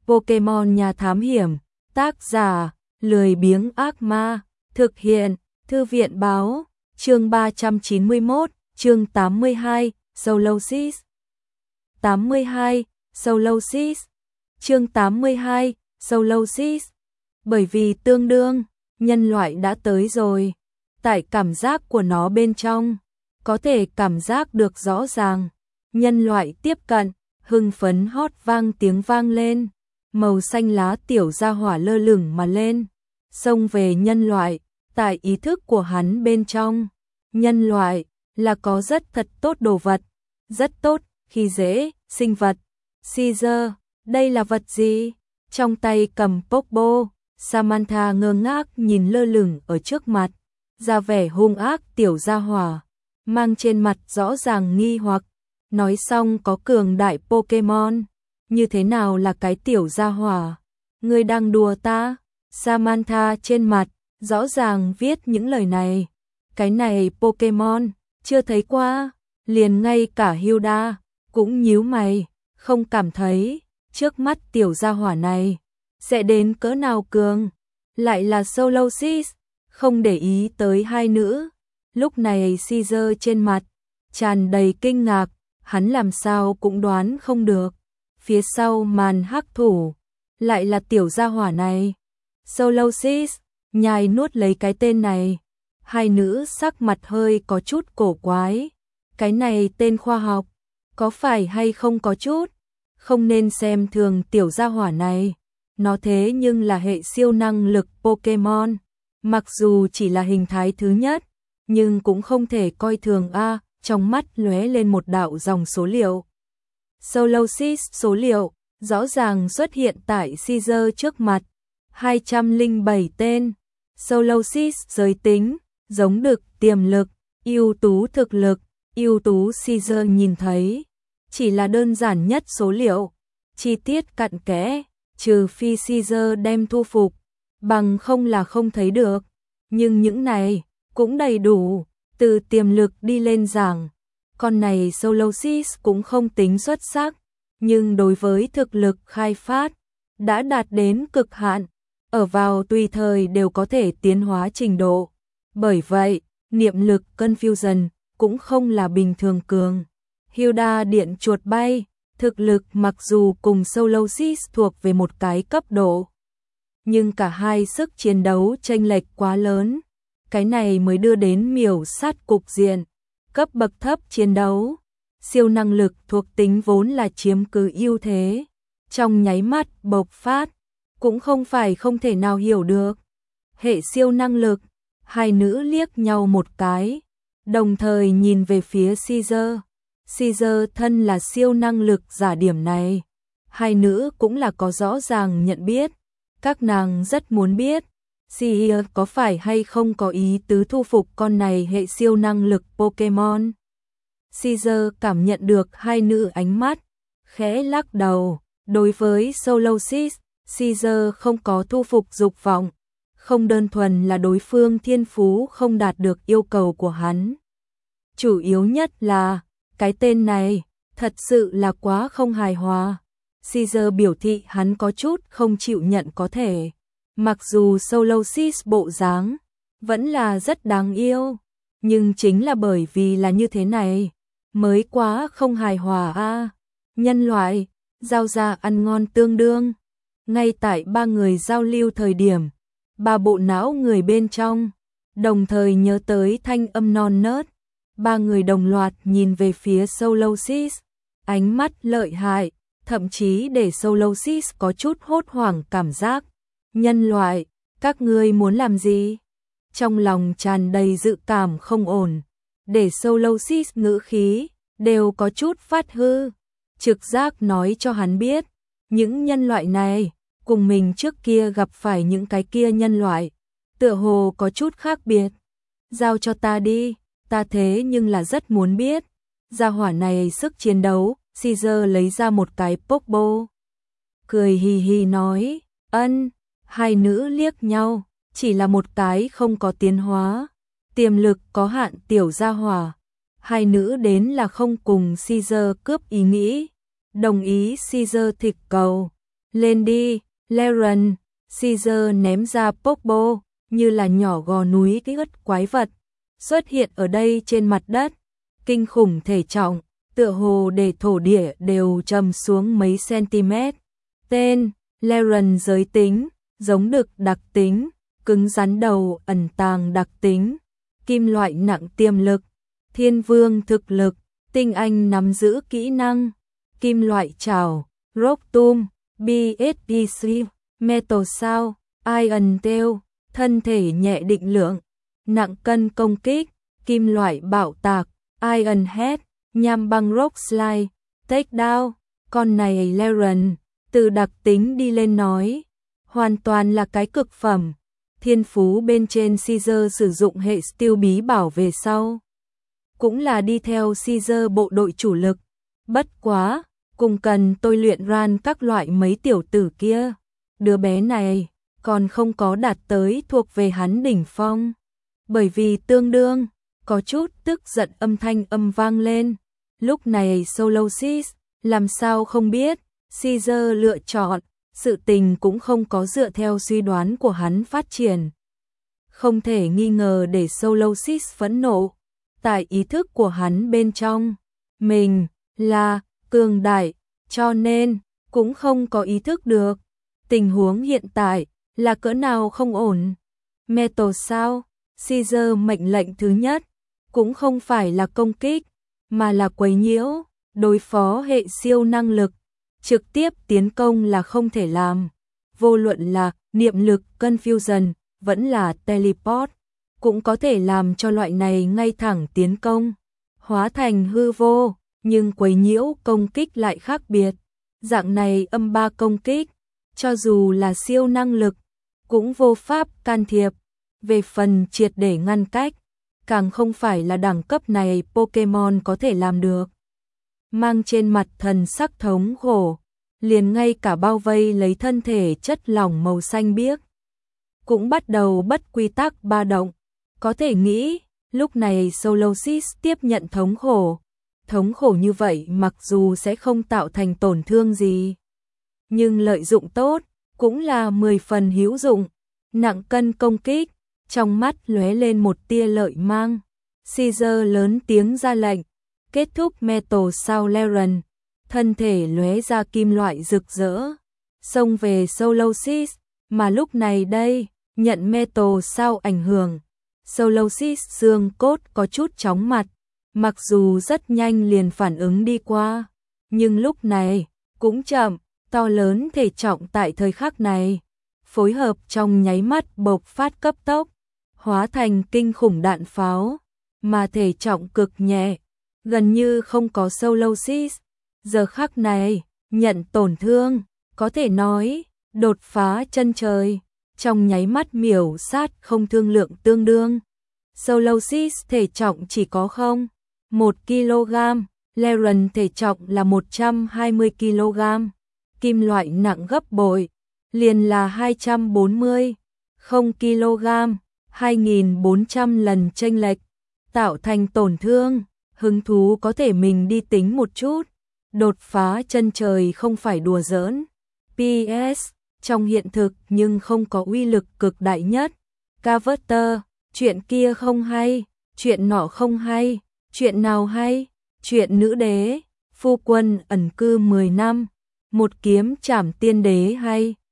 Pokemon nhà thám hiểm, tác giả, lười biếng ác ma, thực hiện, thư viện báo, chương 391, chương 82, Solosis. 82, Solosis. Chương 82, Solosis. Bởi vì tương đương, nhân loại đã tới rồi. Tại cảm giác của nó bên trong, có thể cảm giác được rõ ràng. Nhân loại tiếp cận, hưng phấn hót vang tiếng vang lên. Màu xanh lá tiểu gia hỏa lơ lửng mà lên. Xông về nhân loại, tại ý thức của hắn bên trong. Nhân loại là có rất thật tốt đồ vật. Rất tốt, khi dễ, sinh vật. Caesar, đây là vật gì? Trong tay cầm Pokeball, Samantha ngơ ngác nhìn lơ lửng ở trước mặt. Ra vẻ hung ác tiểu gia hỏa, mang trên mặt rõ ràng nghi hoặc. Nói xong có cường đại Pokemon. Như thế nào là cái tiểu gia hỏa? Ngươi đang đùa ta? Samantha trên mặt, rõ ràng viết những lời này. Cái này Pokemon, chưa thấy qua. Liền ngay cả Hilda, cũng nhíu mày, không cảm thấy, trước mắt tiểu gia hỏa này, sẽ đến cỡ nào cường. Lại là Solosis, không để ý tới hai nữ. Lúc này Caesar trên mặt, tràn đầy kinh ngạc, hắn làm sao cũng đoán không được. Phía sau màn hắc thủ, lại là tiểu gia hỏa này. Solosis, nhai nuốt lấy cái tên này. Hai nữ sắc mặt hơi có chút cổ quái. Cái này tên khoa học, có phải hay không có chút? Không nên xem thường tiểu gia hỏa này. Nó thế nhưng là hệ siêu năng lực Pokemon. Mặc dù chỉ là hình thái thứ nhất, nhưng cũng không thể coi thường a. Trong mắt lóe lên một đạo dòng số liệu. Solosis số liệu, rõ ràng xuất hiện tại Caesar trước mặt. 207 tên. Solosis giới tính, giống đực, tiềm lực, ưu tú thực lực, ưu tú. Caesar nhìn thấy, chỉ là đơn giản nhất số liệu. Chi tiết cặn kẽ, trừ phi Caesar đem thu phục, bằng không là không thấy được. Nhưng những này, cũng đầy đủ, từ tiềm lực đi lên giảng. Con này Solosis cũng không tính xuất sắc, nhưng đối với thực lực khai phát, đã đạt đến cực hạn, ở vào tùy thời đều có thể tiến hóa trình độ. Bởi vậy, niệm lực Confusion cũng không là bình thường cường. Hilda điện chuột bay, thực lực mặc dù cùng Solosis thuộc về một cái cấp độ, nhưng cả hai sức chiến đấu chênh lệch quá lớn. Cái này mới đưa đến miểu sát cục diện. Cấp bậc thấp chiến đấu, siêu năng lực thuộc tính vốn là chiếm cứ ưu thế. Trong nháy mắt bộc phát, cũng không phải không thể nào hiểu được. Hệ siêu năng lực, hai nữ liếc nhau một cái, đồng thời nhìn về phía Caesar. Caesar thân là siêu năng lực giả điểm này. Hai nữ cũng là có rõ ràng nhận biết. Các nàng rất muốn biết, Caesar có phải hay không có ý tứ thu phục con này hệ siêu năng lực Pokemon. Caesar cảm nhận được hai nữ ánh mắt, khẽ lắc đầu. Đối với Solosis, Caesar không có thu phục dục vọng, không đơn thuần là đối phương thiên phú không đạt được yêu cầu của hắn. Chủ yếu nhất là, cái tên này, thật sự là quá không hài hòa. Caesar biểu thị hắn có chút không chịu nhận có thể. Mặc dù Solosis bộ dáng vẫn là rất đáng yêu, nhưng chính là bởi vì là như thế này, mới quá không hài hòa a. Nhân loại, giao ra ăn ngon tương đương. Ngay tại ba người giao lưu thời điểm, ba bộ não người bên trong, đồng thời nhớ tới thanh âm non nớt. Ba người đồng loạt nhìn về phía Solosis, ánh mắt lợi hại, thậm chí để Solosis có chút hốt hoảng cảm giác. Nhân loại, các ngươi muốn làm gì? Trong lòng tràn đầy dự cảm không ổn, để Solosis ngữ khí đều có chút phát hư. Trực giác nói cho hắn biết, những nhân loại này cùng mình trước kia gặp phải những cái kia nhân loại, tựa hồ có chút khác biệt. Giao cho ta đi, ta thế nhưng là rất muốn biết. Gia hỏa này sức chiến đấu. Caesar lấy ra một cái Pokeball, cười hì hì nói, ân. Hai nữ liếc nhau, chỉ là một cái không có tiến hóa, tiềm lực có hạn tiểu gia hỏa. Hai nữ đến là không cùng Caesar cướp ý nghĩ, đồng ý Caesar thịt cầu, Lên đi, Laren, Caesar ném ra Pogbo, như là nhỏ gò núi cái ất quái vật, xuất hiện ở đây trên mặt đất, kinh khủng thể trọng, tựa hồ để thổ địa đều trầm xuống mấy cm. Tên, Laren giới tính, giống đực đặc tính, cứng rắn đầu ẩn tàng đặc tính, kim loại nặng tiềm lực, thiên vương thực lực, tinh anh nắm giữ kỹ năng, kim loại trảo, Rocktum, BSPC, Metal Sao, Iron Tail, thân thể nhẹ định lượng, nặng cân công kích, kim loại bạo tạc, Iron Head, nham băng Rock Slide, Takedown, con này Laren, từ đặc tính đi lên nói, hoàn toàn là cái cực phẩm. Thiên phú bên trên Caesar sử dụng hệ steel bí bảo về sau, cũng là đi theo Caesar bộ đội chủ lực. Bất quá, cùng cần tôi luyện ran các loại mấy tiểu tử kia. Đứa bé này còn không có đạt tới thuộc về hắn đỉnh phong. Bởi vì tương đương, có chút tức giận âm thanh vang lên. Lúc này Solosis, làm sao không biết, Caesar lựa chọn, sự tình cũng không có dựa theo suy đoán của hắn phát triển. Không thể nghi ngờ để Solosis phẫn nộ. Tại ý thức của hắn bên trong, mình là cường đại, cho nên cũng không có ý thức được tình huống hiện tại là cỡ nào không ổn. Metal sao? Caesar mệnh lệnh thứ nhất cũng không phải là công kích, mà là quấy nhiễu, đối phó hệ siêu năng lực, trực tiếp tiến công là không thể làm. Vô luận là niệm lực confusion, vẫn là teleport, cũng có thể làm cho loại này ngay thẳng tiến công, hóa thành hư vô, nhưng quấy nhiễu công kích lại khác biệt. Dạng này âm ba công kích, cho dù là siêu năng lực, cũng vô pháp can thiệp. Về phần triệt để ngăn cách, càng không phải là đẳng cấp này Pokemon có thể làm được. Mang trên mặt thần sắc thống khổ, liền ngay cả bao vây lấy thân thể chất lỏng màu xanh biếc, cũng bắt đầu bất quy tắc ba động. Có thể nghĩ, lúc này Solosis tiếp nhận thống khổ. Thống khổ như vậy mặc dù sẽ không tạo thành tổn thương gì, nhưng lợi dụng tốt, cũng là 10 phần hữu dụng. Nặng cân công kích, trong mắt lóe lên một tia lợi mang. Caesar lớn tiếng ra lệnh, kết thúc Metal sao Laren, thân thể lóe ra kim loại rực rỡ, xông về Solosis, mà lúc này đây, nhận Metal sao ảnh hưởng, Solosis xương cốt có chút chóng mặt, mặc dù rất nhanh liền phản ứng đi qua, nhưng lúc này cũng chậm. To lớn thể trọng tại thời khắc này, phối hợp trong nháy mắt bộc phát cấp tốc, hóa thành kinh khủng đạn pháo, mà thể trọng cực nhẹ, gần như không có Solosis. Giờ khắc này, nhận tổn thương, có thể nói, đột phá chân trời, trong nháy mắt miểu sát không thương lượng tương đương. Solosis thể trọng chỉ có 1 kg, Laren thể trọng là 120 kg. Kim loại nặng gấp bội, liền là 240, 0 kg, 2.400 lần chênh lệch, tạo thành tổn thương. Hứng thú có thể mình đi tính một chút, đột phá chân trời không phải đùa giỡn. PS, trong hiện thực nhưng không có uy lực cực đại nhất. Carver, chuyện kia không hay, chuyện nọ không hay, chuyện nào hay, chuyện nữ đế, phu quân ẩn cư 10 năm. Một kiếm trảm tiên đế hay,